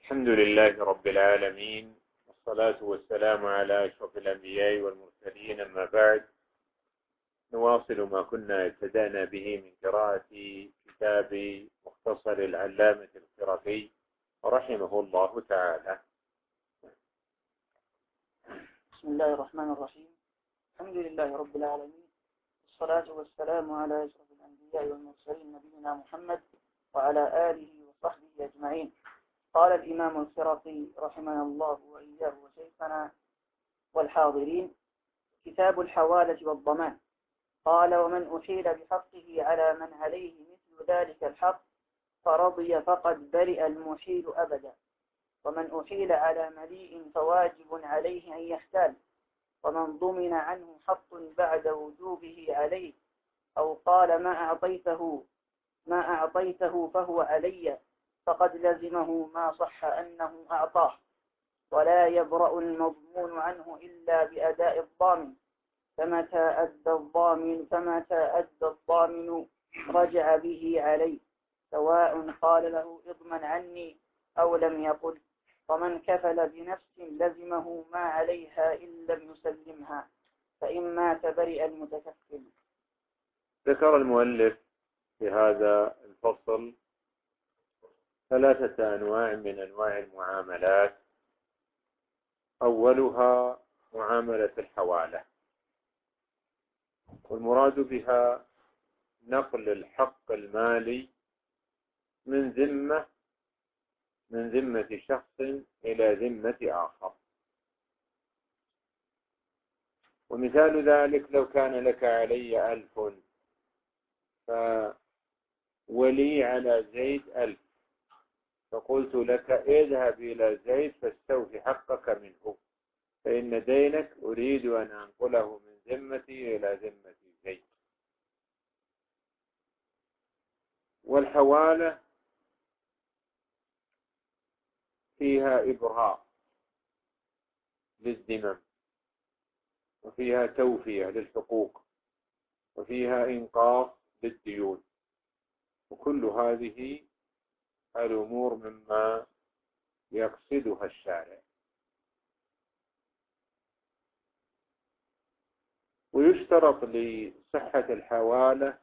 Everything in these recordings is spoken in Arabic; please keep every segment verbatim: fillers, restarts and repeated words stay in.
الحمد لله رب العالمين، والصلاة والسلام على أشرف الأنبياء والمرسلين. أما بعد، نواصل ما كنا ابتدأنا به من قراءة كتاب مختصر العلامة الخرقي رحمه الله تعالى. بسم الله الرحمن الرحيم. الحمد لله رب العالمين، والصلاة والسلام على أشرف الأنبياء والمرسلين نبينا محمد وعلى آله وصحبه أجمعين. قال الإمام الخرقي رحمه الله وإياه وشيخنا والحاضرين: كتاب الحوالة والضمان. قال: ومن أحيل بحقه على من عليه مثل ذلك الحق فرضي فقد برئ المحيل أبدا، ومن أحيل على مليء فواجب عليه أن يحتال، ومن ضمن عنه حق بعد وجوبه عليه أو قال ما أعطيته ما أعطيته فهو علي فقد لزمه ما صح أنه أعطاه، ولا يبرأ المضمون عنه إلا بأداء الضامن، فمتى أدى الضامن فمتى أدى الضامن رجع به عليه، سواء قال له اضمن عني أو لم يقل. ومن كفل بنفس لزمه ما عليها إن لم يسلمها، فإن مات برئ المتكفل. ذكر المؤلف في هذا الفصل ثلاثة أنواع من أنواع المعاملات. أولها معاملة الحوالة، والمراد بها نقل الحق المالي من ذمة من ذمة شخص إلى ذمة آخر. ومثال ذلك: لو كان لك علي ألف فولي على زيد ألف، فقلت لك اذهب إلى زيد فاستوفي حقك منه، فإن دينك أريد أن أنقله من ذمتي إلى ذمة زيد. والحوالة فيها إبراء للذمم، وفيها توفية للحقوق، وفيها إنقاذ للديون، وكل هذه الأمور مما يقصدها الشارع. ويشترط لصحة الحوالة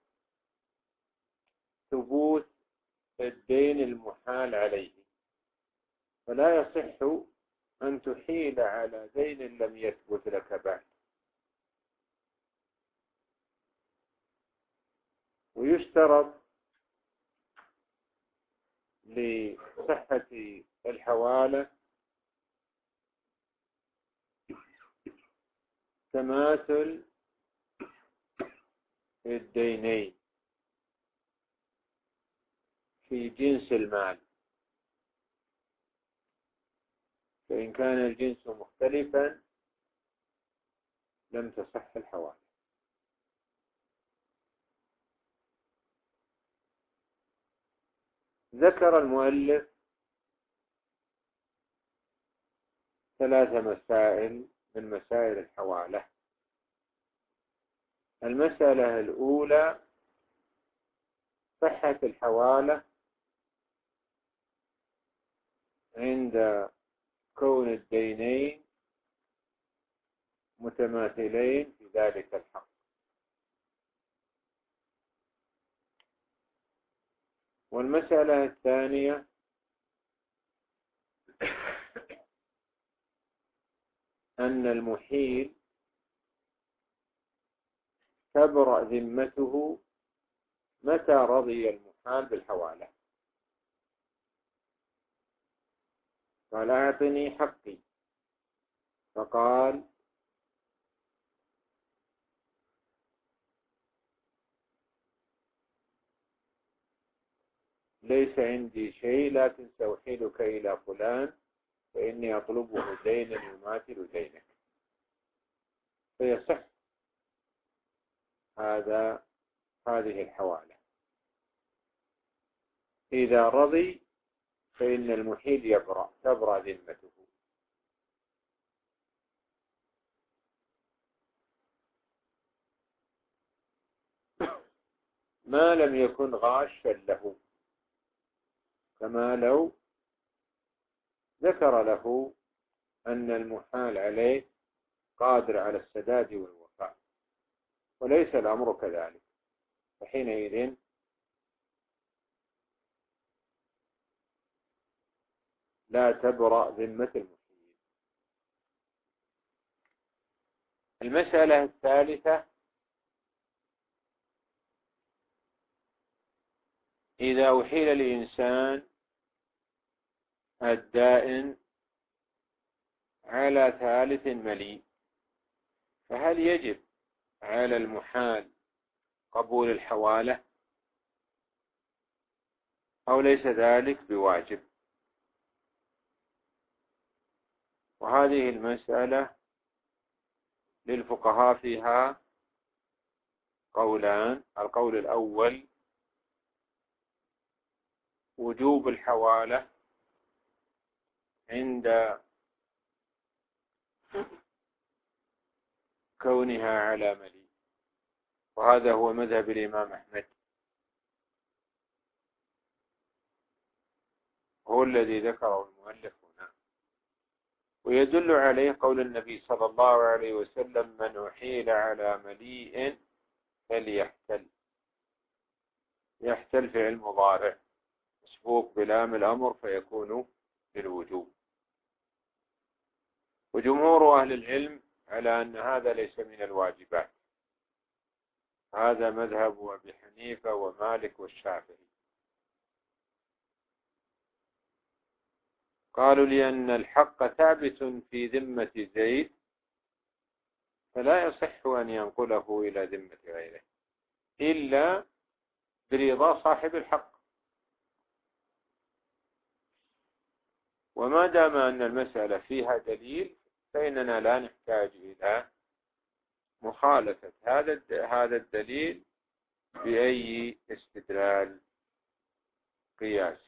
ثبوت الدين المحال عليه، فلا يصح أن تحيل على دين لم يثبت لك بعد. ويشترط لصحة الحوالة تماثل الدينين في جنس المال، فإن كان الجنس مختلفا لم تصح الحوالة. ذكر المؤلف ثلاث مسائل من مسائل الحوالة. المسألة الأولى: صحة الحوالة عند كون الدينين متماثلين في ذلك الحق. والمسألة الثانية: أن المحيل تبرأ ذمته متى رضي المحال بالحوالة. قال أعطني حقي، فقال ليس عندي شيء لكن سأحيلك إلى فلان فإني أطلبه دينا يماثل دينك، فيصح هذا هذه الحوالة. إذا رضي فإن المحيل يبرأ تبرأ ذمته. ما لم يكن غاشا له، كما لو ذكر له أن المحال عليه قادر على السداد والوفاء، وليس الأمر كذلك، فحينئذ لا تبرأ ذمة المحيل. المسألة الثالثة: إذا أحيل لإنسان الدائن على ثالث مليء، فهل يجب على المحال قبول الحوالة أو ليس ذلك بواجب؟ وهذه المسألة للفقهاء فيها قولان. القول الأول: وجوب الحوالة عند كونها على مليء، وهذا هو مذهب الإمام أحمد، هو الذي ذكره المؤلف هنا. ويدل عليه قول النبي صلى الله عليه وسلم: من أحيل على مليء فليحتل. يحتل فعل مضارع مسبوق بلام الأمر فيكون للوجوب. وجمهور أهل العلم على أن هذا ليس من الواجبات، هذا مذهب أبي حنيفة ومالك والشافعي. قالوا لأن الحق ثابت في ذمة زيد فلا يصح أن ينقله إلى ذمة غيره إلا برضا صاحب الحق. وما دام أن المسألة فيها دليل فإننا لا نحتاج إلى مخالفة هذا هذا الدليل بأي استدلال قياسي.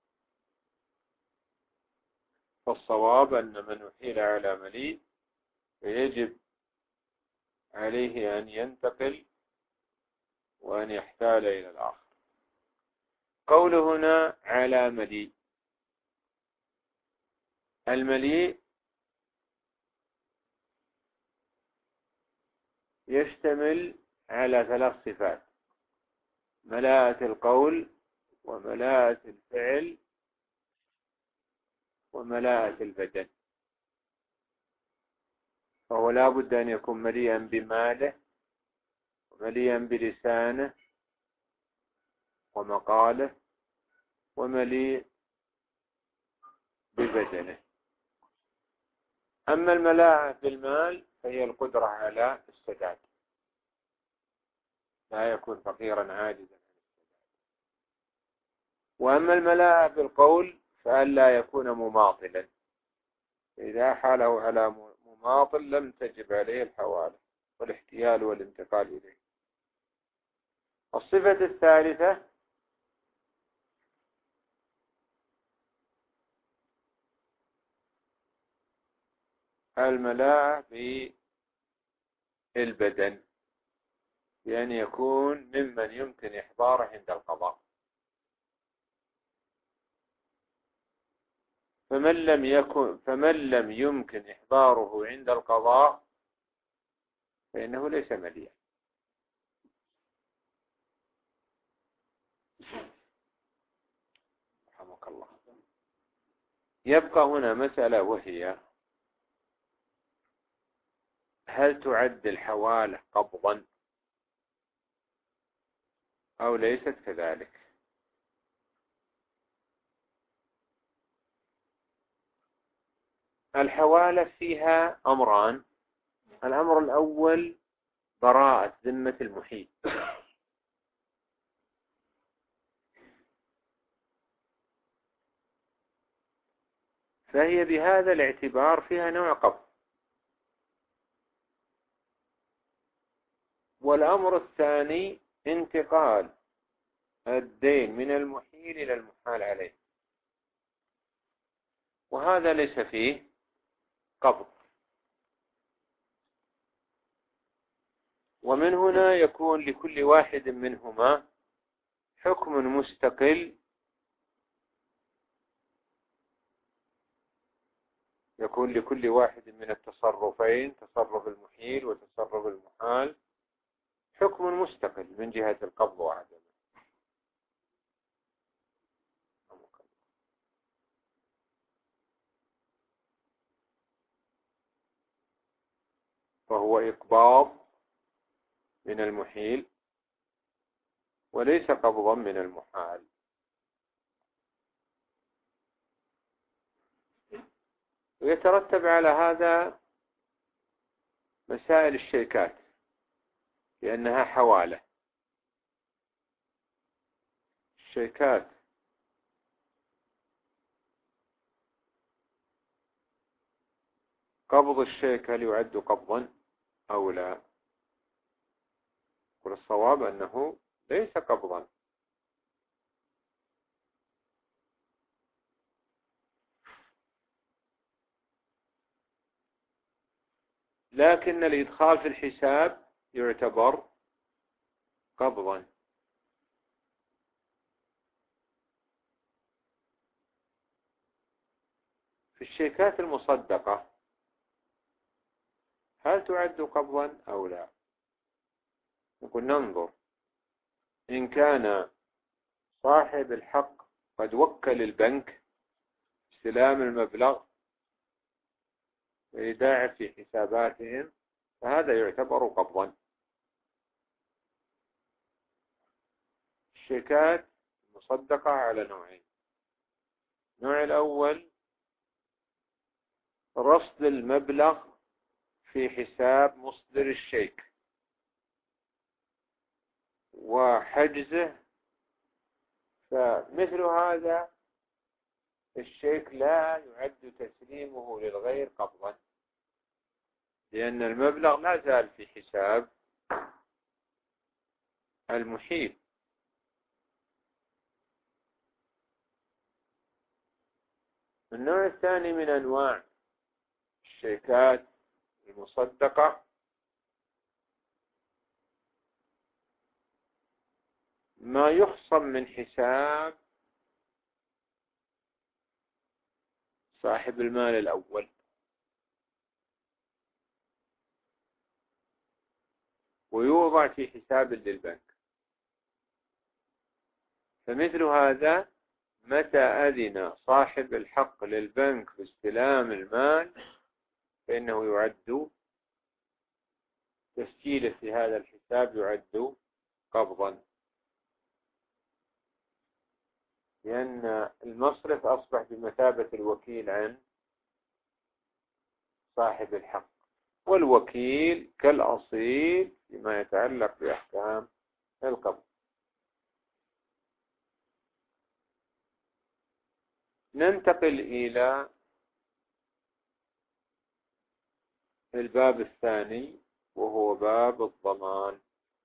فالصواب أن من أحيل على مليء فيجب عليه أن ينتقل وأن يحتال إلى الآخر. قوله هنا على مليء، المليء يشتمل على ثلاث صفات: ملاءة القول وملاءة الفعل وملاءة البدن. فهو لا بد أن يكون مليئا بماله ومليئا بلسانه ومقاله ومليء ببدنه. أما الملاءة بالمال فهي القدرة على السداد، لا يكون فقيرا عاجزا عن السداد. وأما الملاءة بالقول فألا يكون مماطلا، إذا حاله على مماطل لم تجب عليه الحوالة والاحتيال والانتقال إليه. الصفة الثالثة الملاءة بالبدن، بأن يكون ممن يمكن إحضاره عند القضاء. فمن لم يكن فمن لم يمكن إحضاره عند القضاء فإنه ليس مليئا. رحمك الله. يبقى هنا مسألة، وهي: هل تعد الحوالة قبضا أو ليست كذلك؟ الحوالة فيها أمران. الأمر الأول براءة ذمة المحيل، فهي بهذا الاعتبار فيها نوع قبض. والأمر الثاني انتقال الدين من المحيل إلى المحال عليه، وهذا ليس فيه قبض. ومن هنا يكون لكل واحد منهما حكم مستقل يكون لكل واحد من التصرفين، تصرف المحيل وتصرف المحال، حكم مستقل من جهة القبض وعدمه. فهو إقباض من المحيل وليس قبضا من المحال. ويترتب على هذا مسائل الشيكات لأنها حوالة. الشيكات قبض الشيك هل يعد قبضا أو لا؟ والصواب أنه ليس قبضا. لكن الإدخال في الحساب يعتبر قبضا. في الشيكات المصدقة هل تعد قبضا أو لا؟ نقول ننظر. إن كان صاحب الحق قد وكل البنك استلام المبلغ وإيداعه في حساباتهم فهذا يعتبر قبضا. الشيكات المصدقة على نوعين. النوع الأول رصد المبلغ في حساب مصدر الشيك وحجزه، فمثل هذا الشيك لا يعد تسليمه للغير قبضا لأن المبلغ لا زال في حساب المحيل. النوع الثاني من أنواع الشيكات المصدقة ما يخصم من حساب صاحب المال الأول ويوضع في حساب للبنك. فمثل هذا متى أذن صاحب الحق للبنك باستلام المال فإنه يعد تسجيله في هذا الحساب يعد قبضا، لأن المصرف أصبح بمثابة الوكيل عن صاحب الحق، والوكيل كالأصيل فيما يتعلق بأحكام القبض. ننتقل إلى الباب الثاني وهو باب الضمان.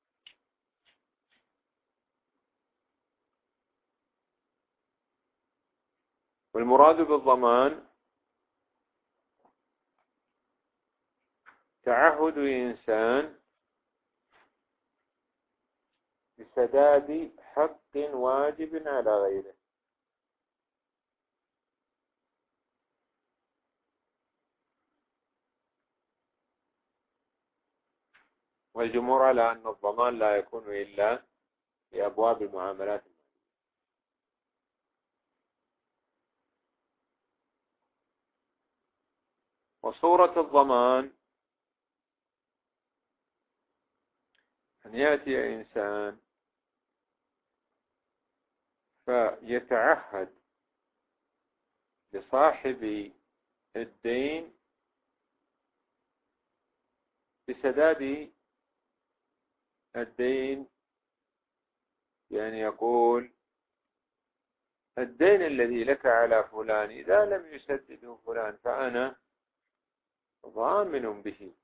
والمراد بالضمان تعهد إنسان بسداد حق واجب على غيره. والجمهور على أن الضمان لا يكون إلا في أبواب المعاملات. وصورة الضمان أن يأتي إنسان فيتعهد لصاحب الدين بسداد الدين، يعني يقول الدين الذي لك على فلان إذا لم يسدده فلان فأنا ضامن به.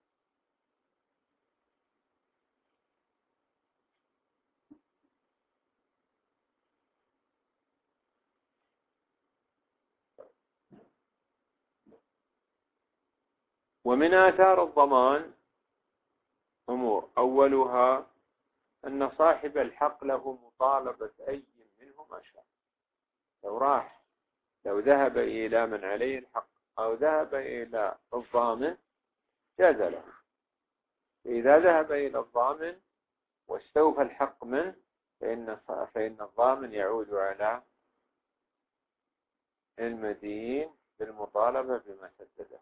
ومن آثار الضمان أمور، أولها أن صاحب الحق له مطالبة أي منه ما شاء. لو راح لو ذهب إلى من عليه الحق أو ذهب إلى الضامن جاز له. إذا ذهب إلى الضامن واستوفى الحق منه فإن فإن الضامن يعود على المدين بالمطالبة بما سدده.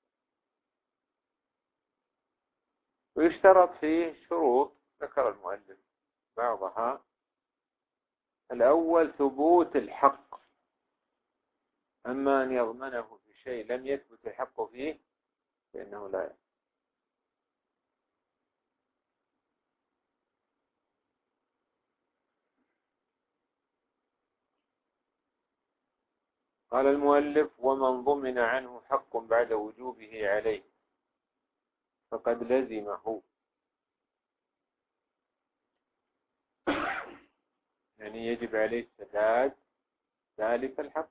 ويشترط فيه شروط ذكر المؤلف بعضها. الأول ثبوت الحق، أما أن يضمنه في شيء لم يثبت الحق فيه فإنه لا يثبت. قال المؤلف: ومن ضمن عنه حق بعد وجوبه عليه فقد لزمه، يعني يجب عليه سداد ذلك الحق.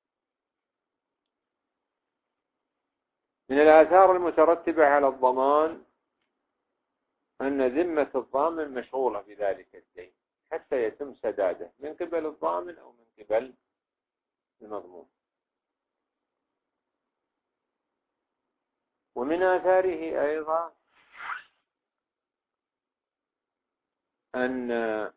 من الآثار المترتبة على الضمان أن ذمة الضامن مشغولة بذلك الدين حتى يتم سداده من قبل الضامن أو من قبل المضمون. ومن آثاره أيضا أن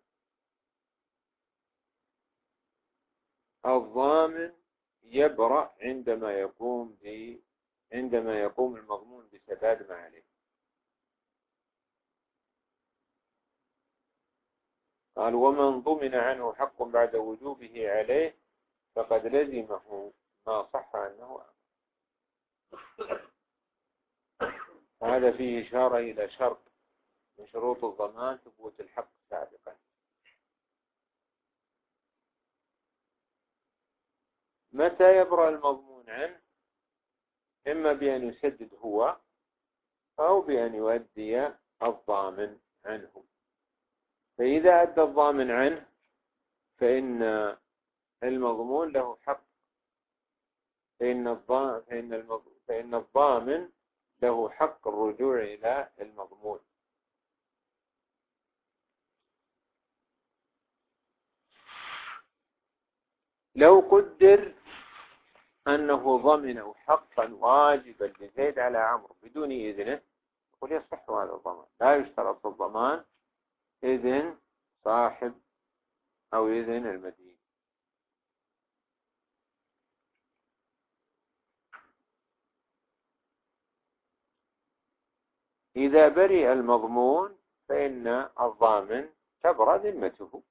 الضامن يبرأ عندما يقوم ب عندما يقوم المضمون بسداد ما عليه. قال: ومن ضمن عنه حق بعد وجوبه عليه فقد لزمه ما صح أنه أمر. هذا فيه إشارة إلى شرط من شروط الضمان ثبوت الحق سابقا. متى يبرأ المضمون عنه؟ إما بأن يسدد هو أو بأن يؤدي الضامن عنه. فإذا أدى الضامن عنه فإن المضمون له حق، فإن الضامن فإن فإن الضامن له حق الرجوع إلى المضمون. لو قدر أنه ضمنه حقا واجبا لزيد على عمرو بدون إذنه يقول يصح هذا الضمان، لا يشترط الضمان إذن صاحب أو إذن المدين. إذا برئ المضمون فإن الضامن تبرأ ذمته.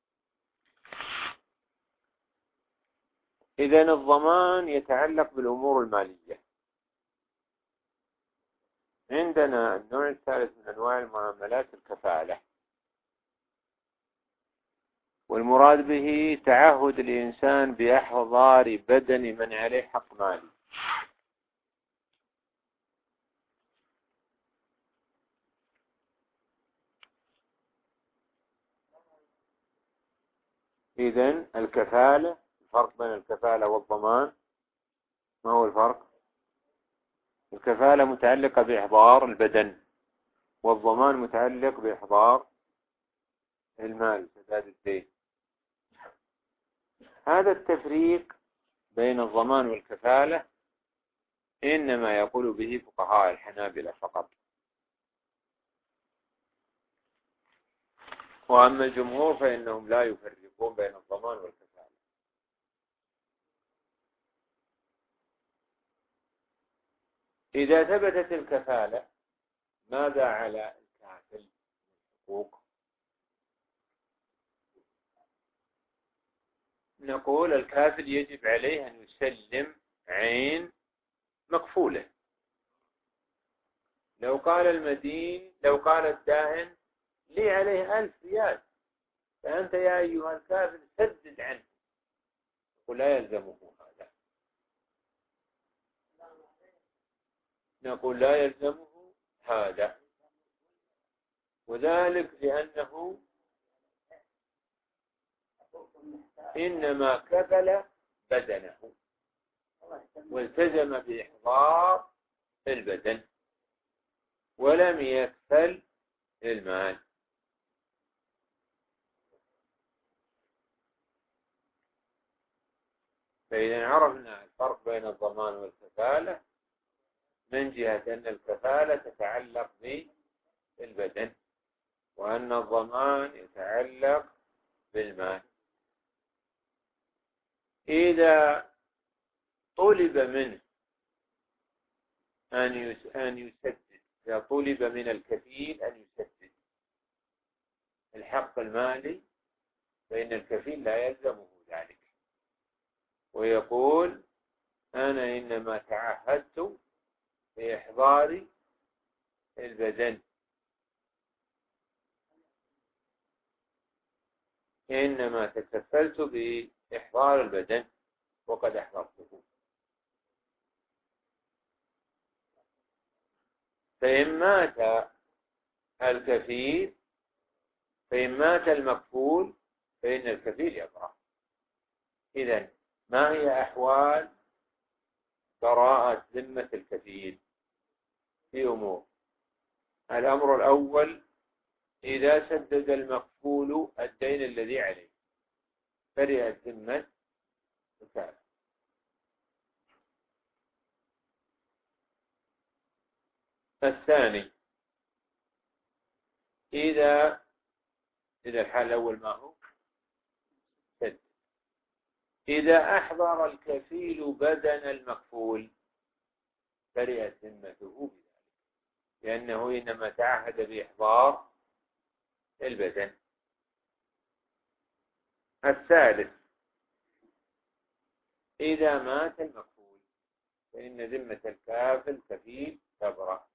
إذن الضمان يتعلق بالأمور المالية. عندنا النوع الثالث من أنواع المعاملات الكفالة، والمراد به تعهد الإنسان بإحضار بدن من عليه حق مالي. إذن الكفالة، الفرق بين الكفالة والضمان ما هو الفرق؟ الكفالة متعلقة بإحضار البدن، والضمان متعلق بإحضار المال، سداد الدين. هذا التفريق بين الضمان والكفالة إنما يقول به فقهاء الحنابلة فقط، وأما الجمهور فإنهم لا يفرقون بين الضمان والكفالة. إذا ثبتت الكفالة ماذا على الكافل حقوق؟ نقول الكافل يجب عليه أن يسلم عين مكفولة. لو قال المدين لو قال الداهن لي عليه ألف ريال فأنت يا أيها الكافل سدد عنه، ولا يلزمه هذا. نقول لا يلزمه هذا، وذلك لأنه إنما كفل بدنه والتزم بإحضار البدن ولم يكفل المال. فإذا عرفنا الفرق بين الضمان والكفالة من جهة أن الكفالة تتعلق بالبدن وأن الضمان يتعلق بالمال. إذا طلب منه أن يسدد، إذا طلب من الكفيل أن يسدد الحق المالي فإن الكفيل لا يلزمه ذلك، ويقول أنا إنما تعهدت بإحضار البدن، إنما تكفلت بإحضار البدن وقد أحضرته. فإن مات الكفيل فإن مات المكفول فإن الكفيل يبرأ. إذن ما هي أحوال براءة ذمة الكفيل؟ في أمور. الأمر الأول: إذا سدد المكفول الدين الذي عليه برئت ذمة الكافر. الثاني: إذا إذا الحال الأول ما هو سد. إذا أحضر الكفيل بدن المكفول برئت ذمته بذلك، لأنه إنما تعهد بإحضار البدن. الثالث: إذا مات المكفول فإن ذمة الكافل كفيل تبرأ.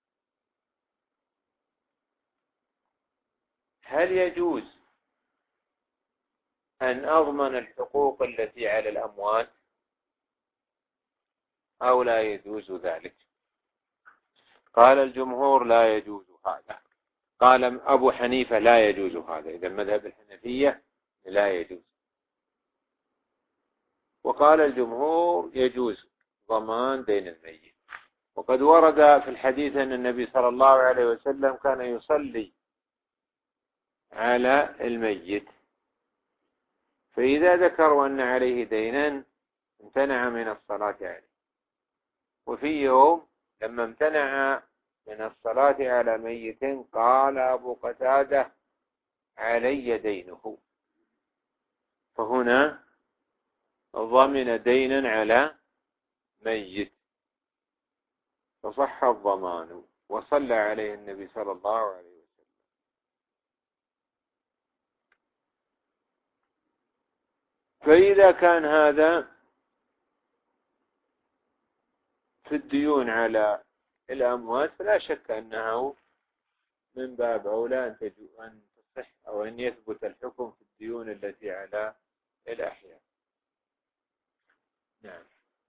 هل يجوز أن أضمن الحقوق التي على الأموات أو لا يجوز ذلك؟ قال الجمهور لا يجوز هذا. قال أبو حنيفة لا يجوز هذا، إذا مذهب الحنفية لا يجوز. وقال الجمهور يجوز ضمان دين الميت. وقد ورد في الحديث أن النبي صلى الله عليه وسلم كان يصلي على الميت، فإذا ذكروا أن عليه دينا امتنع من الصلاة عليه. وفي يوم لما امتنع من الصلاة على ميت قال أبو قتادة علي دينه، فهنا ضمن دينا على ميت فصح الضمان وصلى عليه النبي صلى الله عليه وسلم. فإذا كان هذا في الديون على الأموات فلا شك أنه من باب أولى أن تصح أو أن يثبت الحكم في الديون التي على الأحياء. نعم.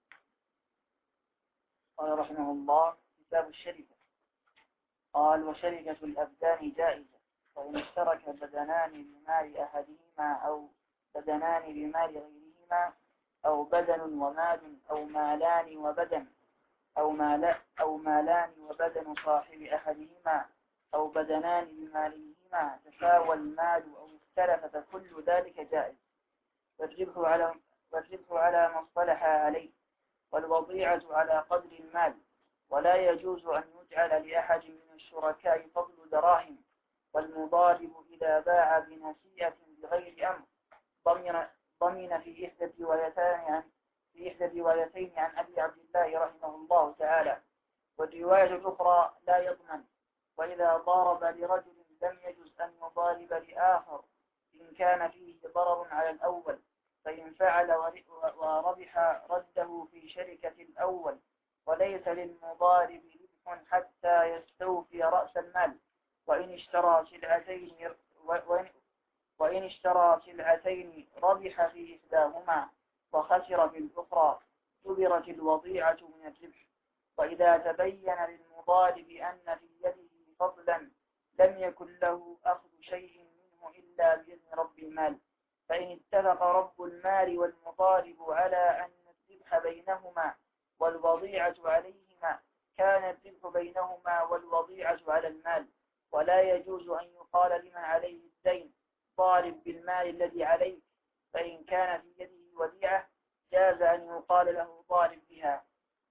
قال رحمه الله: كتاب الشركة. قال: وشركة الأبدان جائزة، وإن اشترك بدنان بمال أحدهما أو بدنان بمال غيرهما أو بدن ومال أو مالان وبدن أو مال أو مالان وبدن صاحب أحدهما أو بدنان بمالهما تساوى المال أو اختلف فكل ذلك جائز، والربح على والربح على ما اصطلح عليه، والوضيعة على قدر المال، ولا يجوز أن يجعل لأحد من الشركاء فضل دراهم، والمضارب إذا باع بنسيئة بغير أمر ضمن ضمن في إحدى الروايتين عن في إحدى الروايتين عن أبي عبد الله رحمه الله تعالى، والرواية الأخرى لا يضمن. وإذا ضارب لرجل لم يجوز أن يضارب لآخر إن كان فيه ضرر على الأول، فإن فعل وربح رده في شركة الأول، وليس للمضارب ربح حتى يستوفي رأس المال. وإن اشترى سلعتين وإن اشترى سلعتين ربح في إحداهما وخسر في الأخرى جبرت الوضيعة من الربح. وإذا تبين للمضارب أن في يده فضلا لم يكن له أخذ شيء منه إلا بإذن رب المال، فإن اتفق رب المال والمضارب على أن الربح بينهما والوضيعة عليهما كان الربح بينهما والوضيعة على المال. ولا يجوز أن يقال لمن عليه الدين ضارب بالمال الذي عليك، فإن كان في يده وديعة جاز أن يقال له ضارب بها.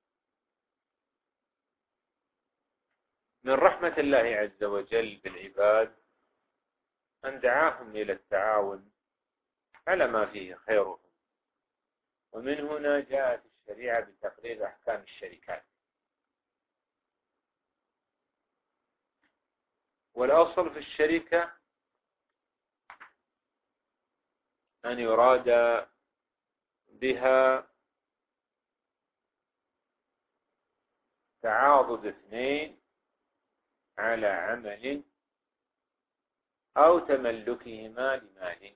من رحمة الله عز وجل بالعباد أن دعاهم إلى التعاون على ما فيه خيرهم، ومن هنا جاءت الشريعة بتقرير أحكام الشركات. والأصل في الشركة أن يراد بها تعاضد اثنين على عمل أو تملكهما لمال.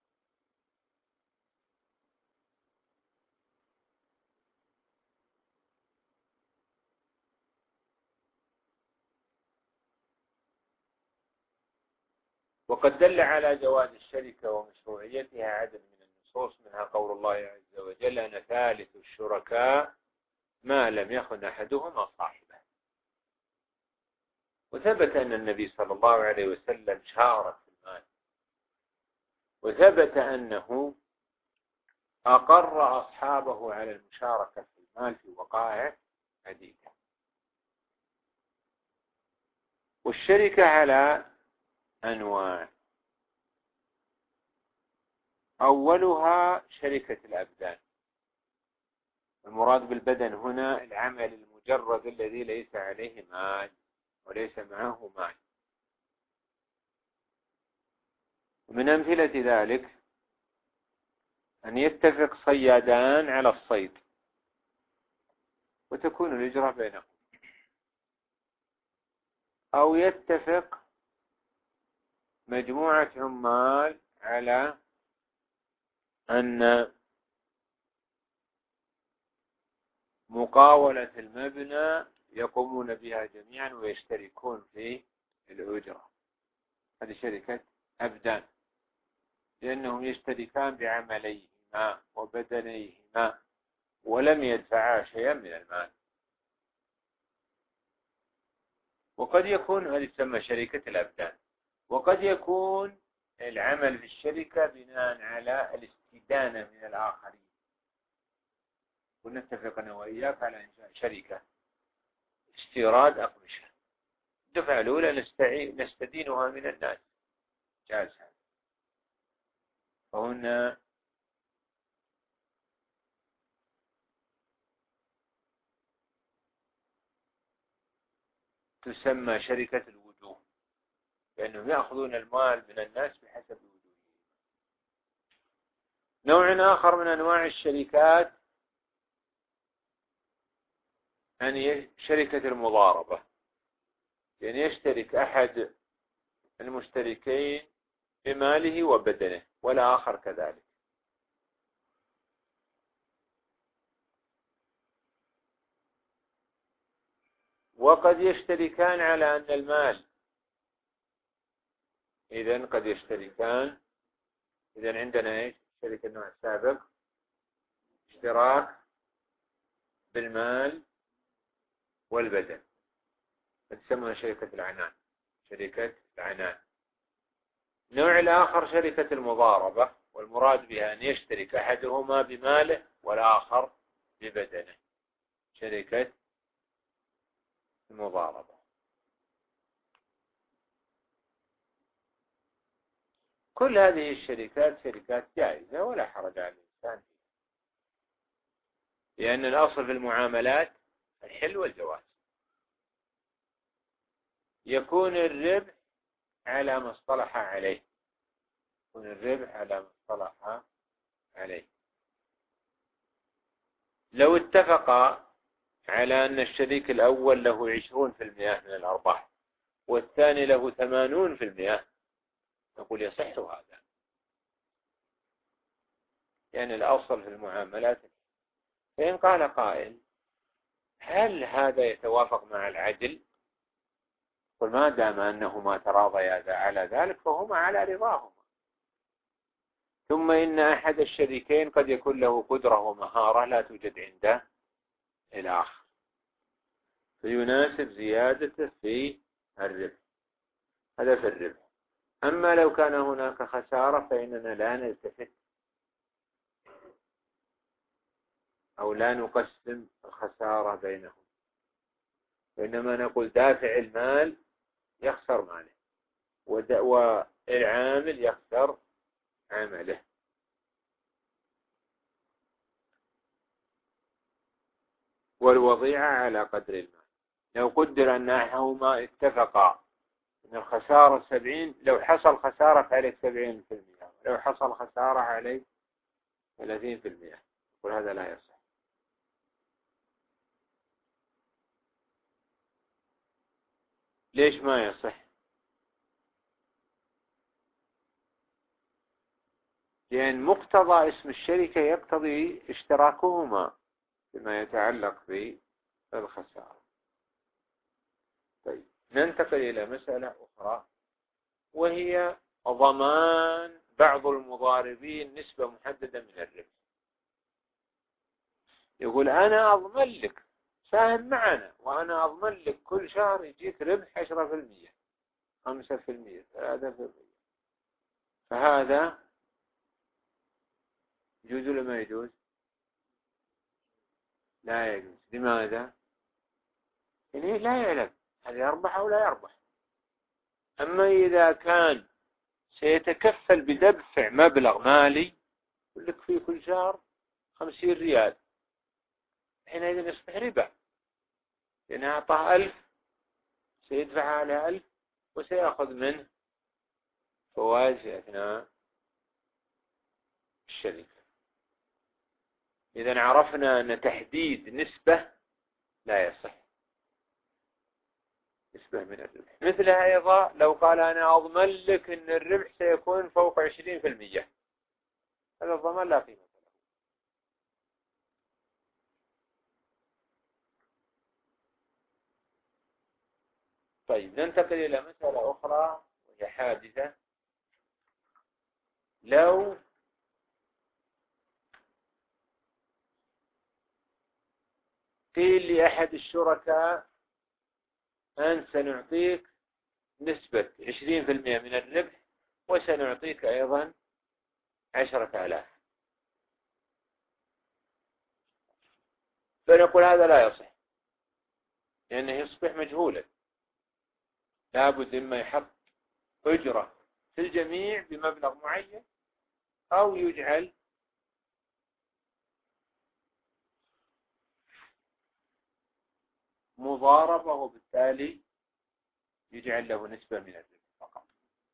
وقد دل على جواز الشركة ومشروعيتها عدد من النصوص، منها قول الله عز وجل: أنا ثالث الشركاء ما لم يخن أحدهما صاحبه. وثبت أن النبي صلى الله عليه وسلم شارك في المال، وثبت أنه أقر أصحابه على المشاركة في المال في وقائع عديدة. والشركة على أنواع: أولها شركة الأبدان. المراد بالبدن هنا العمل المجرد الذي ليس عليه مال وليس معه مال. ومن أمثلة ذلك أن يتفق صيادان على الصيد وتكون الإجرة بينهم، أو يتفق مجموعة عمال على أن مقاولة المبنى يقومون بها جميعا ويشتركون في الأجرة. هذه شركة أبدان، لأنهم يشتركان بعمليهما وبدنيهما ولم يدفعا شيئا من المال. وقد يكون هذه تسمى شركة الأبدان. وقد يكون العمل في الشركة بناء على الاستدانة من الآخرين، ونتفق أنا وإياك على إنشاء شركة استيراد أقمشة، الدفعة الأولى نستدينها من الناس، جاز هذا. فهنا تسمى شركة الوجوه، لأنهم يأخذون المال من الناس بحسب وجوههم. نوع آخر من أنواع الشركات يعني شركة المضاربة، يعني يشترك أحد المشتركين بماله وبدنه والآخر كذلك. وقد يشتركان على أن المال، إذن قد يشتركان، إذن عندنا إيش؟ شركة النوع السابق اشتراك بالمال والبدن، تسمى شركة العنان، شركة العنان. النوع الآخر شركة المضاربة، والمراد بها أن يشترك أحدهما بماله والآخر ببدنه، شركة المضاربة. كل هذه الشركات شركات جائزة ولا حرج على الإنسان فيها، لأن الأصل في المعاملات الحل والجواز. يكون الربح على ما اصطلح عليه، يكون الربح على ما اصطلح عليه. لو اتفقا على أن الشريك الأول له عشرون في المئة من الأرباح والثاني له ثمانون في المئة، نقول يصح هذا، يعني الأصل في المعاملات. فإن قال قائل: هل هذا يتوافق مع العدل؟ قل ما دام أنهما تراضيا على ذلك فهما على رضاهما. ثم إن أحد الشريكين قد يكون له قدرة ومهارة لا توجد عند الآخر، فيناسب زيادته في الربح. هذا في الربح. أما لو كان هناك خسارة فإننا لا نلتفت أو لا نقسم الخسارة بينهم، وإنما نقول دافع المال يخسر ماله والعامل يخسر عمله. والوضيعة على قدر المال. لو قدر أنهما اتفقا أن الخسارة سبعين، لو حصل خسارة فعليك سبعين في المئة، لو حصل خسارة عليك ثلاثين في المئة، وهذا لا يصح. ليش ما يصح؟ لأن مقتضى اسم الشركة يقتضي اشتراكهما فيما يتعلق بالخسارة. طيب، ننتقل إلى مسألة أخرى، وهي ضمان بعض المضاربين نسبة محددة من الربح. يقول أنا أضمن لك، ساهم معنا، وأنا أضمن لك كل شهر يجيك ربح عشرة في المية، خمسة في المية، ثلاثة في المية. فهذا يجوز ولا ما يجوز؟ لا يجوز. لماذا؟ يعني لا يعلم هل يربح أو لا يربح. أما إذا كان سيتكفل بدفع مبلغ مالي، يقول لك في كل شهر خمسين ريال، حينئذ يصبح ربا، لأن أعطاه ألف سيدفع على ألف وسيأخذ منه فوائد في أثناء الشركة. إذا عرفنا أن تحديد نسبة لا يصح، نسبة من الربح. مثلها أيضا لو قال أنا أضمن لك أن الربح سيكون فوق عشرين في المية، هذا الضمان لا قيمة له. طيب، ننتقل إلى مسألة أخرى وهي حادثة. لو قيل لأحد الشركاء أن سنعطيك نسبة عشرين في المئة من الربح وسنعطيك أيضا عشرة آلاف، فنقول هذا لا يصح، لأنه يصبح مجهولا. لابد إما يحط أجرة في الجميع بمبلغ معين، أو يجعل مضاربة وبالتالي يجعل له نسبة من الربح فقط.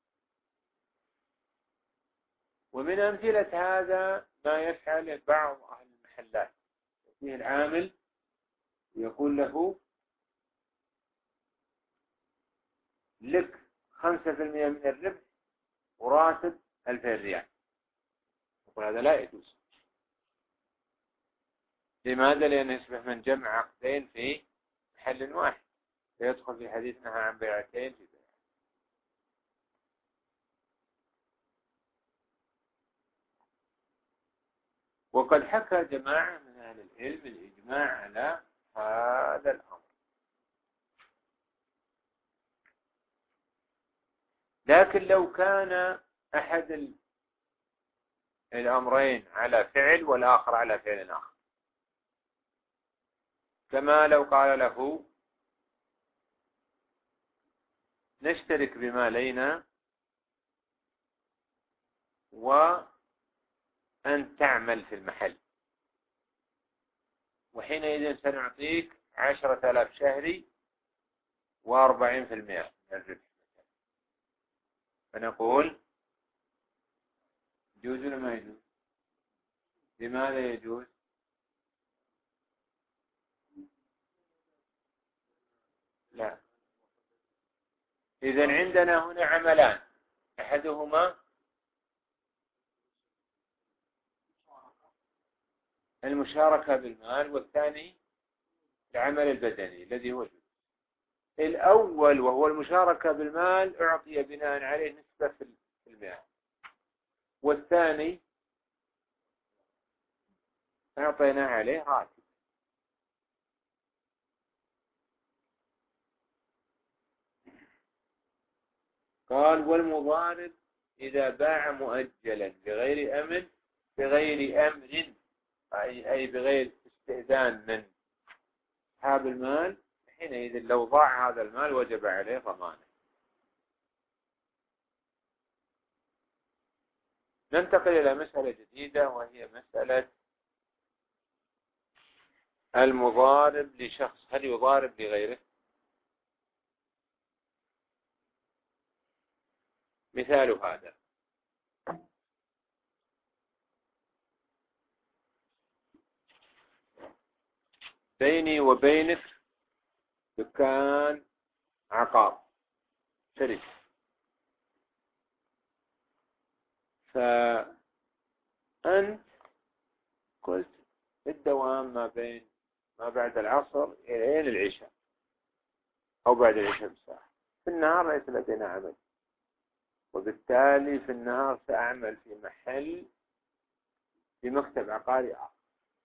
ومن أمثلة هذا ما يفعل بعض أهل المحلات، فيه العامل يقول له لك خمسة في المئة من الربح وراتب ألفين ريال، يقول هذا لا يجوز. لماذا؟ لأنه يصبح من جمع عقدين في محل واحد، فيدخل في حديثنا عن بيعتين في بيع. وقد حكى جماعة من أهل العلم الإجماع على هذا الأمر. لكن لو كان أحد الأمرين على فعل والآخر على فعل آخر، كما لو قال له نشترك بمالينا وأن تعمل في المحل، وحينئذ سنعطيك عشرة آلاف شهري وأربعين في المئة من الربح، فنقول يجوز ولا ما يجوز؟ لماذا يجوز؟ لا. إذن عندنا هنا عملان، أحدهما المشاركة بالمال، والثاني العمل البدني الذي هو جزء. الأول وهو المشاركة بالمال أعطي بناء عليه نسبة في المئة، والثاني أعطينا عليه راتب. قال والمضارب إذا باع مؤجلا بغير أمن بغير أمر، أي أي بغير استئذان من أصحاب المال، حينئذ لو ضاع هذا المال وجب عليه ضمانه. ننتقل إلى مسألة جديدة، وهي مسألة المضارب لشخص، هل يضارب لغيره؟ مثال هذا: بيني وبينك دكان عقار شريك، فأنت قلت الدوام ما بين ما بعد العصر إلى العشاء أو بعد العشاء بساعة. في النهار ليس لدينا عمل، وبالتالي في النهار سأعمل في محل في مكتب عقاري آخر.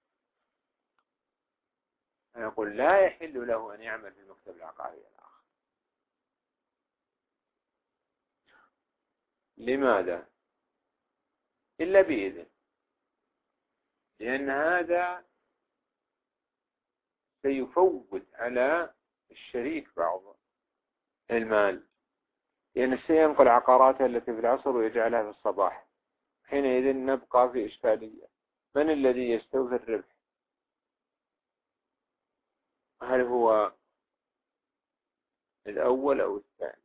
أنا أقول لا يحل له أن يعمل في المكتب العقاري الآخر. لماذا؟ إلا بإذن، لأن هذا سيفوت على الشريك بعض المال، لأن سينقل عقاراته التي في العصر ويجعلها في الصباح. حينئذ نبقى في إشكالية: من الذي يستوفي الربح؟ هل هو الأول أو الثاني؟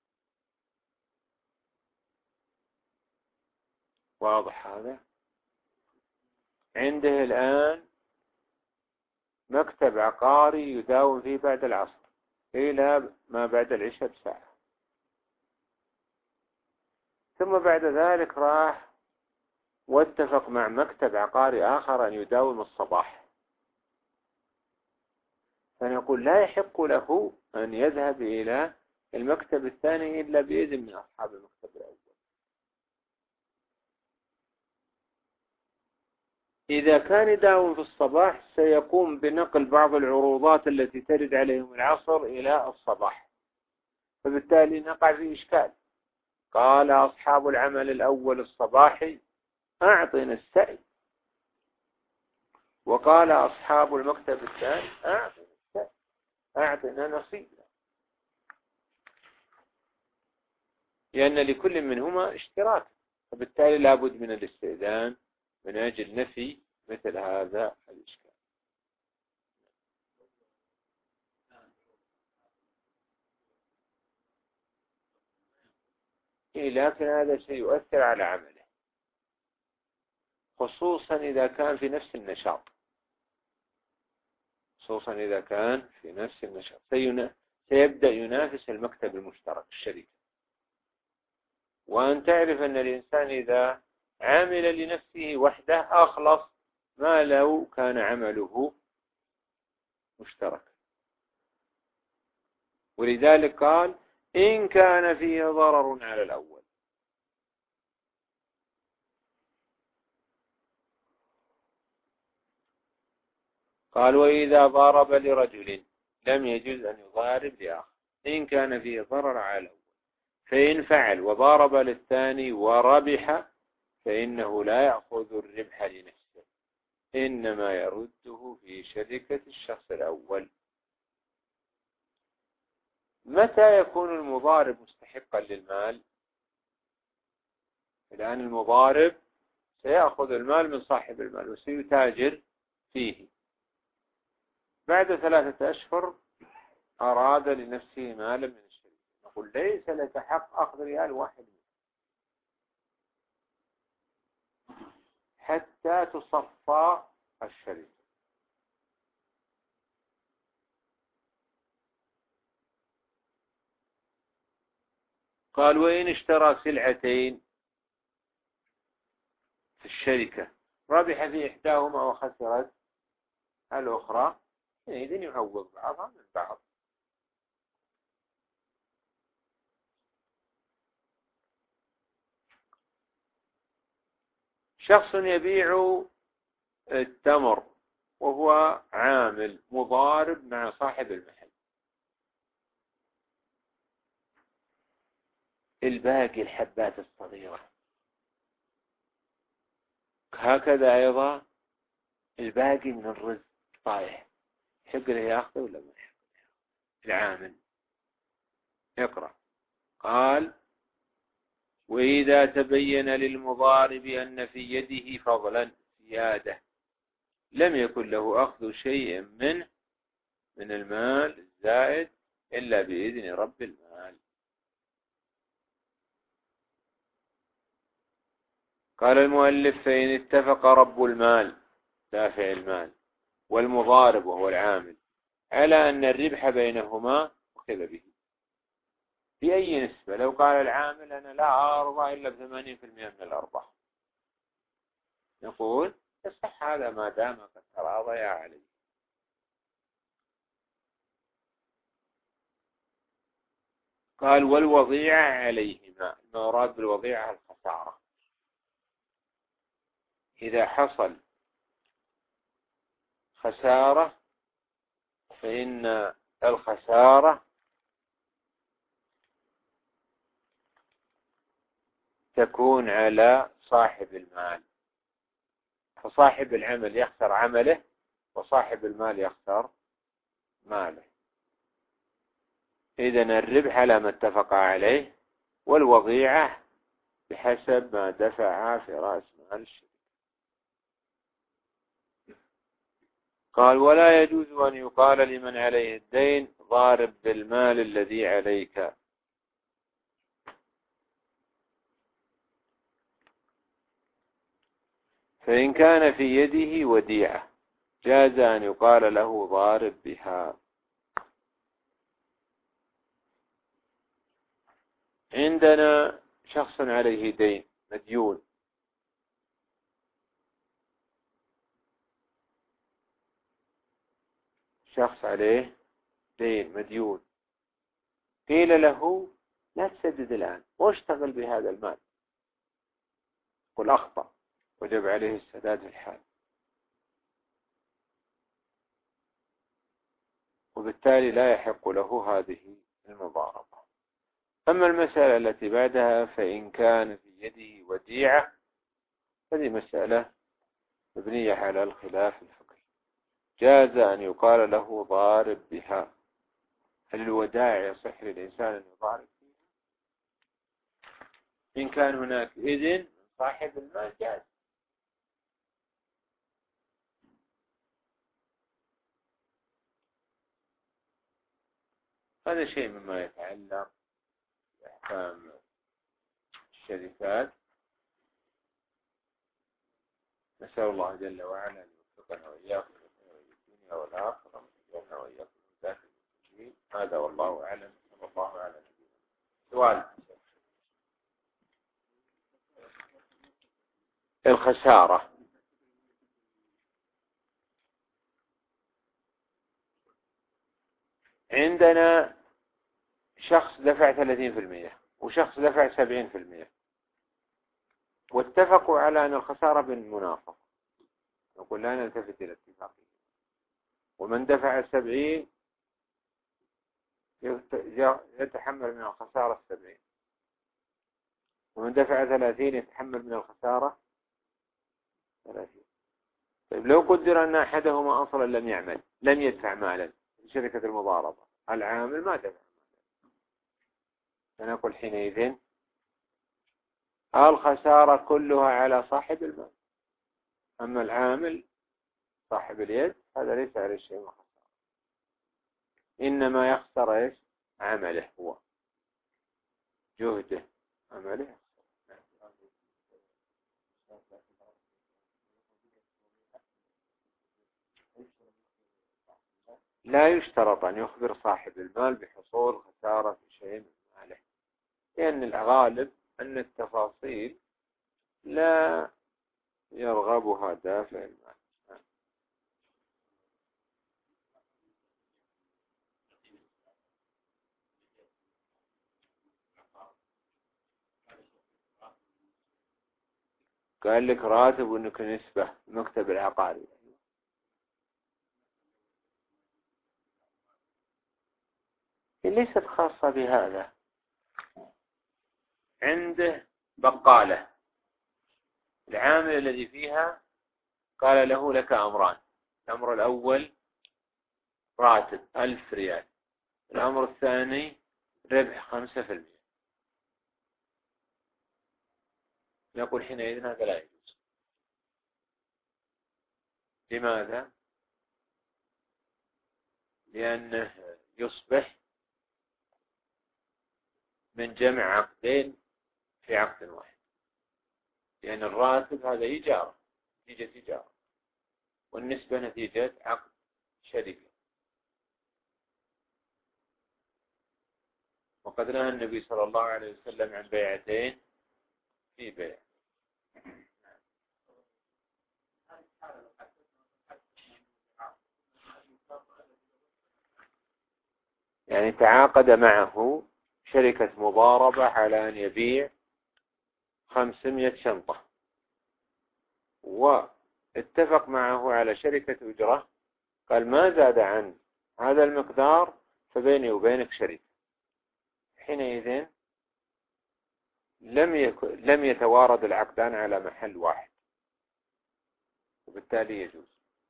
واضح هذا؟ عنده الآن مكتب عقاري يداوم فيه بعد العصر إلى ما بعد العشاء بساعة، ثم بعد ذلك راح واتفق مع مكتب عقاري آخر أن يداوم الصباح. فنقول لا يحق له أن يذهب إلى المكتب الثاني إلا بإذن من أصحاب المكتب الأول. إذا كان يداوم في الصباح سيقوم بنقل بعض العروضات التي ترد عليهم العصر إلى الصباح، فبالتالي نقع في إشكال. قال أصحاب العمل الأول الصباحي: أعطنا السعي، وقال أصحاب المكتب الثاني: أعطنا السعي، أعطنا نصيبنا، لأن لكل منهما اشتراك، فبالتالي لابد من الاستئذان من أجل نفي مثل هذا الإشكال. إيه، لكن هذا شيء يؤثر على عمله، خصوصا إذا كان في نفس النشاط خصوصا إذا كان في نفس النشاط سيبدأ ينافس المكتب المشترك الشريك. وأن تعرف أن الإنسان إذا عمل لنفسه وحده أخلص ما لو كان عمله مشترك. ولذلك قال: إن كان فيه ضرر على الأول. قال: وإذا ضارب لرجل لم يجوز أن يضارب لآخر إن كان فيه ضرر على الأول، فإن فعل وضارب للثاني وربح فإنه لا يأخذ الربح لنفسه، إنما يرده في شركة الشخص الأول. متى يكون المضارب مستحقا للمال؟ الآن المضارب سيأخذ المال من صاحب المال وسيتاجر فيه. بعد ثلاثة أشهر أراد لنفسه مالا من الشركة، نقول: ليس لك حق أخذ ريال واحد حتى تصفى الشركة. قال: وإن اشترى سلعتين في الشركة ربح في إحداهما وخسرت الأخرى، إذن يعوض بعضها من بعض. شخص يبيع التمر وهو عامل مضارب مع صاحب المحل، الباقي الحبات الصغيرة، هكذا أيضا الباقي من الرزق طايح، يحق له ياخذه ولا ما يحق له؟ العامل اقرأ. قال: وإذا تبين للمضارب أن في يده فضلا زيادة لم يكن له أخذ شيء منه من المال الزائد إلا بإذن رب المال. قال المؤلف: فإن اتفق رب المال دافع المال والمضارب وهو العامل على أن الربح بينهما أخذ به في أي نسبة. لو قال العامل: أنا لا أرضى إلا بثمانين في المئة من الأرباح، نقول يصح هذا ما دام قد تراضى عليه. قال: والوضيعة عليهما. المراد بالوضيعة الخسارة. إذا حصل خسارة فإن الخسارة تكون على صاحب المال، فصاحب العمل يخسر عمله وصاحب المال يخسر ماله. إذن الربح على ما اتفق عليه، والوضيعة بحسب ما دفع في رأس مال الشركة. قال: ولا يجوز أن يقال لمن عليه الدين ضارب بالمال الذي عليك. فإن كان في يده وديعة جاز أن يقال له ضارب بها. عندنا شخص عليه دين مديون، شخص عليه دين مديون، قيل له: لا تسدد الآن واشتغل بهذا المال. قل: أخطأ، وجب عليه السداد في الحال، وبالتالي لا يحق له هذه المضاربة. أما المسألة التي بعدها: فإن كان في يده وديعة، هذه مسألة مبنية على الخلاف الفقهي. جاز أن يقال له ضارب بها. هل الودائع يصح للإنسان أن يضارب فيها؟ إن كان هناك إذن من صاحب المال جاز. هذا شيء مما يتعلق بأحكام الشركات. نسأل الله جل وعلا أن يوفقنا وإياكم في الدنيا والآخرة، ويجعلنا وإياكم من ذات المسلمين. هذا والله أعلم، صلى الله على نبينا. سؤال: الخسارة. عندنا شخص دفع ثلاثين في المئة وشخص دفع سبعين في المئة، واتفقوا على أن الخسارة بالمناصفة، نقول لا نلتفت إلى اتفاقه. ومن دفع السبعين يتحمل من الخسارة السبعين، ومن دفع ثلاثين يتحمل من الخسارة ثلاثين. طيب لو قدر أن أحدهما أصلا لم يعمل، لم يدفع مالا شركة المضاربة، العامل ما دفع مالا، فنقول حينئذ الخسارة كلها على صاحب المال. أما العامل صاحب اليد هذا ليس على الشيء ما خسر، إنما يخسر إيش؟ عمله، هو جهده، عمله. لا يشترط أن يخبر صاحب المال بحصول خسارة في شيء من ماله، لأن الغالب أن التفاصيل لا يرغبها دافع المال. قال لك راتب وانك نسبة مكتب العقاري، ليست خاصة بهذا. عنده بقالة، العامل الذي فيها قال له: لك أمران. الأمر الأول راتب ألف ريال. الأمر الثاني ربح خمسة في المئة. نقول حينئذ هذا لا يجوز. لماذا؟ لأنه يصبح من جمع عقدين في عقد واحد، لأن الراتب هذا إيجار، نتيجة إيجار، والنسبة نتيجة عقد شركة. وقد نهى النبي صلى الله عليه وسلم عن بيعتين في بيع. يعني تعاقد معه شركة مضاربة على أن يبيع خمسمائة شنطة، واتفق معه على شركة أجرة، قال ما زاد عن هذا المقدار فبيني وبينك شركة. حينئذ لم يكن لم يتوارد العقدان على محل واحد، وبالتالي يجوز.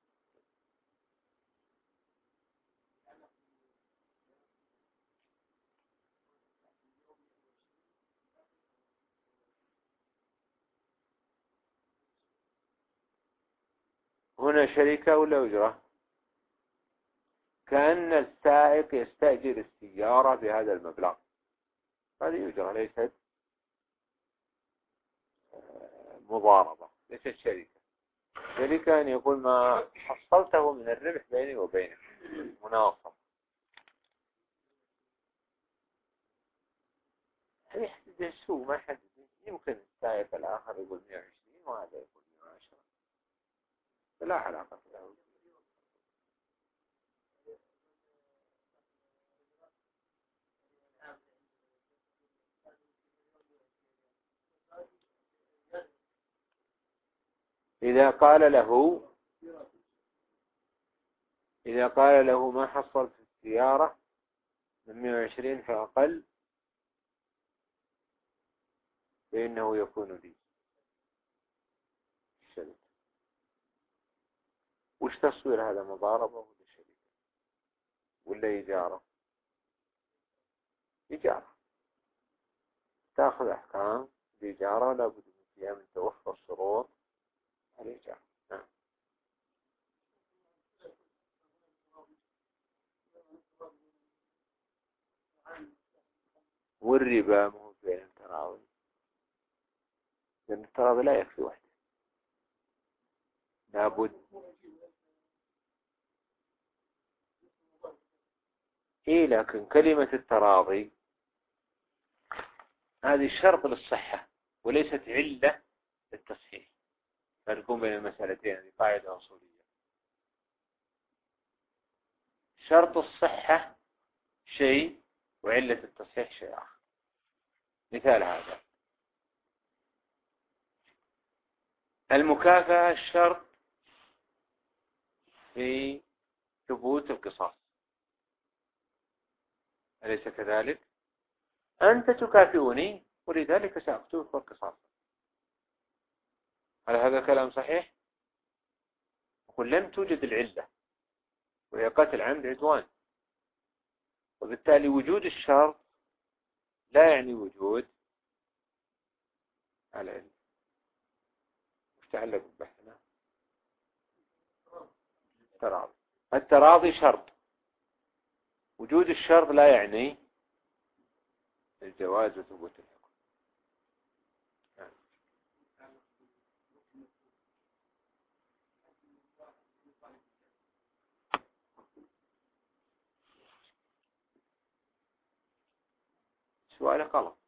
هنا شركة ولا أجرة؟ كأن السائق يستأجر السيارة بهذا المبلغ، هذه أجرة ليست مضاربة، ليست شركة. شركة أن يقول ما حصلته من الربح بيني وبينك مناصر. يحدد السوق، ما يحدد. يمكن السائق الآخر يقول مئة وعشرين وهذا يقول مئة وعشرة، لا علاقة له. إذا قال له إذا قال له ما حصل في السيارة من مئة وعشرين فأقل، فإنه يكون لي الشركة. وش تصوير هذا؟ مضاربة ولا شركة ولا إجارة؟ إجارة. تأخذ أحكام الإجارة، لابد فيها من توفر شروط الإجارة. نعم. والربا مو بين التراضي، لأن التراضي لا يكفي وحده، لابد. إيه، لكن كلمة التراضي هذه شرط للصحة وليست علة للتصحيح. فرقون بين المسألتين، هذه قاعدة أصولية. شرط الصحة شيء وعلة التصحيح شيء آخر. مثال هذا المكافأة الشرط في ثبوت القصاص، أليس كذلك؟ أنت تكافئني ولذلك سأقتلك القصاص. هل هذا كلام صحيح؟ يقول لم توجد العلة وهي قتل عمد عدوان، وبالتالي وجود الشرط لا يعني وجود العلة. وش تعلق ببحثنا؟ التراضي. التراضي شرط، وجود الشرط لا يعني الجواز وثبوت الحكم. سؤالك غلط،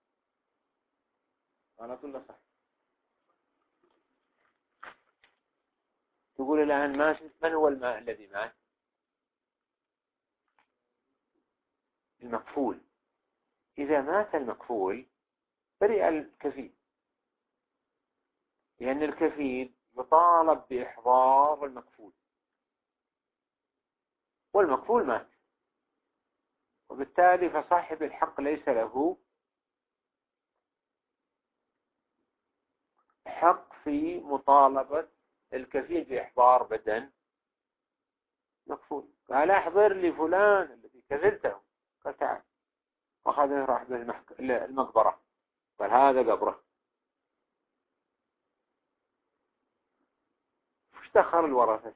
أنا أقول صح. تقول الآن مات، من هو الماء الذي مات؟ المكفول. إذا مات المكفول برئ الكفيل، لأن الكفيل يطالب بإحضار المكفول، والمكفول مات، وبالتالي فصاحب الحق ليس له حق في مطالبة الكفيل بإحضار بدن مكفول. قال احضر لي فلان الذي كفلته، قال تعال، واخذه راح به المقبرة، قال هذا قبره. وش دخل الورثة؟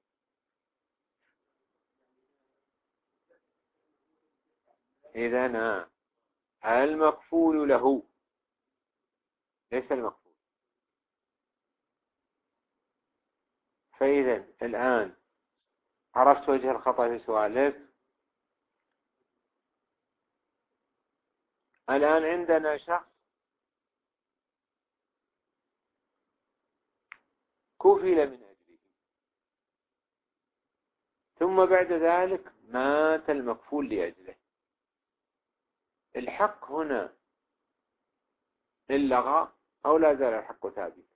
إذن المكفول له ليس المكفول. فإذا الآن عرفت وجه الخطأ في سؤالك. الآن عندنا شخص كفل من أجله، ثم بعد ذلك مات المكفول لأجله. الحق هنا اللغة أو لا زال الحق ثابتا؟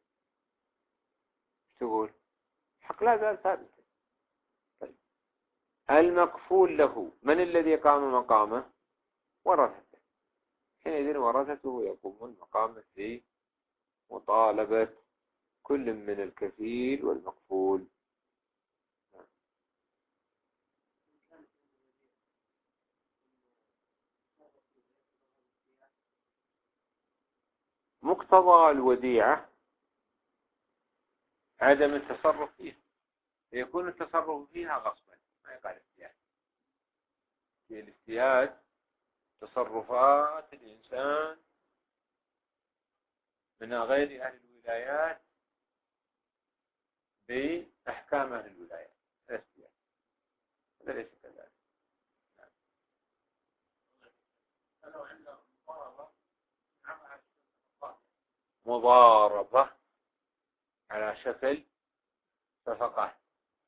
تقول الحق لا زال ثابتا. طيب. المكفول له من الذي قام مقامه؟ ورثته. حينئذ ورثته يقومون مقامه في مطالبة كل من الكفيل والمكفول. مقتضى الوديعة عدم التصرف فيها، يكون التصرف فيها غصبا، ما يقال اجتهاد. في الاجتهاد تصرفات الإنسان من غير أهل الولايات بأحكام أهل الولايات، الاجتهاد هذا ليس كذلك. مضاربة على شكل صفقات.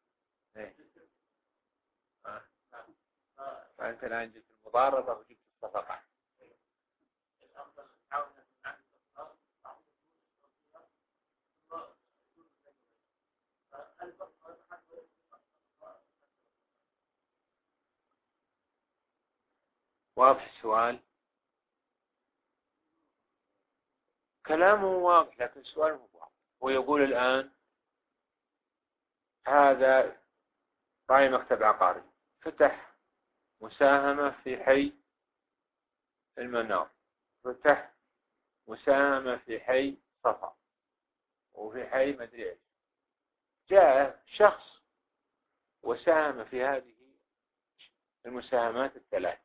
فأنت الآن جبت المضاربة وجبت الصفقات. واضح السؤال؟ كلامه واضح لكن السؤال مو واضح. ويقول الآن هذا راعي مكتب عقاري فتح مساهمة في حي المنار، فتح مساهمة في حي صفا، وفي حي مدري ايش. جاء شخص وساهم في هذه المساهمات الثلاث،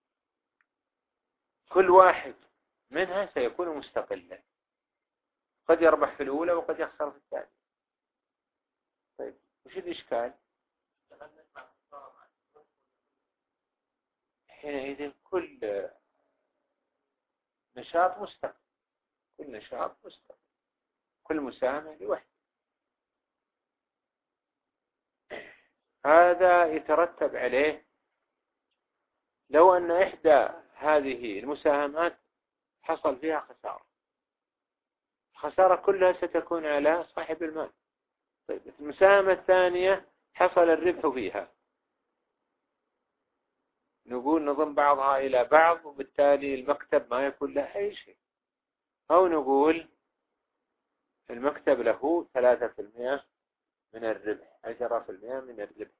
كل واحد منها سيكون مستقلا، قد يربح في الأولى وقد يخسر في الثانية. طيب وش الإشكال؟ حينئذ كل نشاط مستقل، كل نشاط مستقل، كل مساهمة لوحده. هذا يترتب عليه لو أن إحدى هذه المساهمات حصل فيها خسارة، الخسارة كلها ستكون على صاحب المال. طيب المساهمة الثانية حصل الربح فيها، نقول نضم بعضها إلى بعض وبالتالي المكتب ما يكون له أي شيء، أو نقول المكتب له ثلاثة في المئة من الربح، عشرة في المئة من الربح.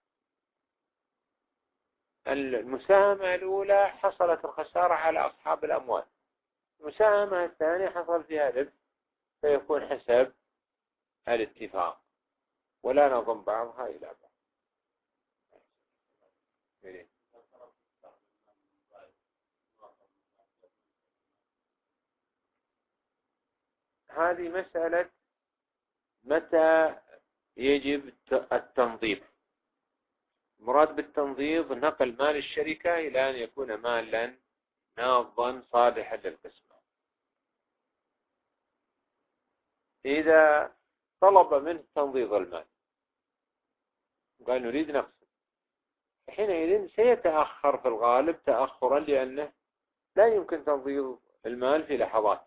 المساهمة الأولى حصلت الخسارة على أصحاب الأموال، المساهمة الثانية حصل فيها ربح، فيكون حسب الاتفاق ولا نضم بعضها إلى بعض. هذه مسألة متى يجب التنظيف. مراد بالتنظيف نقل مال الشركة إلى أن يكون مالا ناضا صالحا للقسمة. إذا طلب منه تنظيف المال قال نريد نقسم، حينئذ سيتأخر في الغالب تأخرا، لأنه لا يمكن تنظيف المال في لحظات،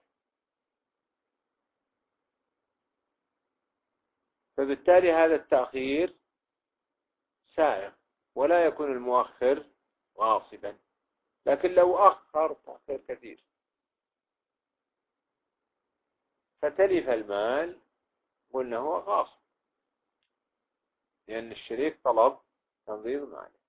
فبالتالي هذا التأخير سائغ ولا يكون المؤخر غاصبا. لكن لو أخر تأخير كثير فتلف المال قلنا هو غاصب، لأن الشريك طلب تنظيم ما عليه.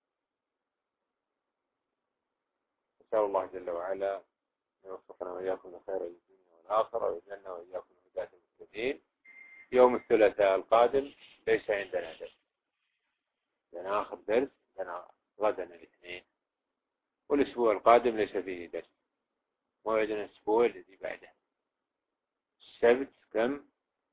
نسأل الله جل وعلا أن يوفقنا وإياكم لخير الدنيا والآخرة ويجعلنا وإياكم هداة المهتدين. يوم الثلاثاء القادم ليس عندنا درس، عندنا آخر درس عندنا غدا الاثنين، والأسبوع القادم ليس فيه درس. موعدنا الأسبوع الذي بعده السبت كم؟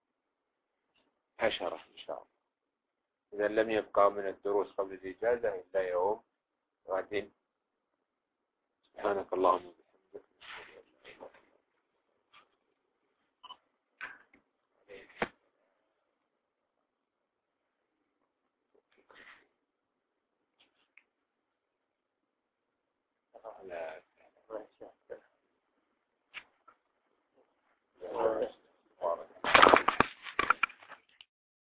عشرة إن شاء الله. إذا لم يبقى من الدروس قبل الإجازة إلا يوم وبعدين. سبحانك اللهم وبحمدك. لا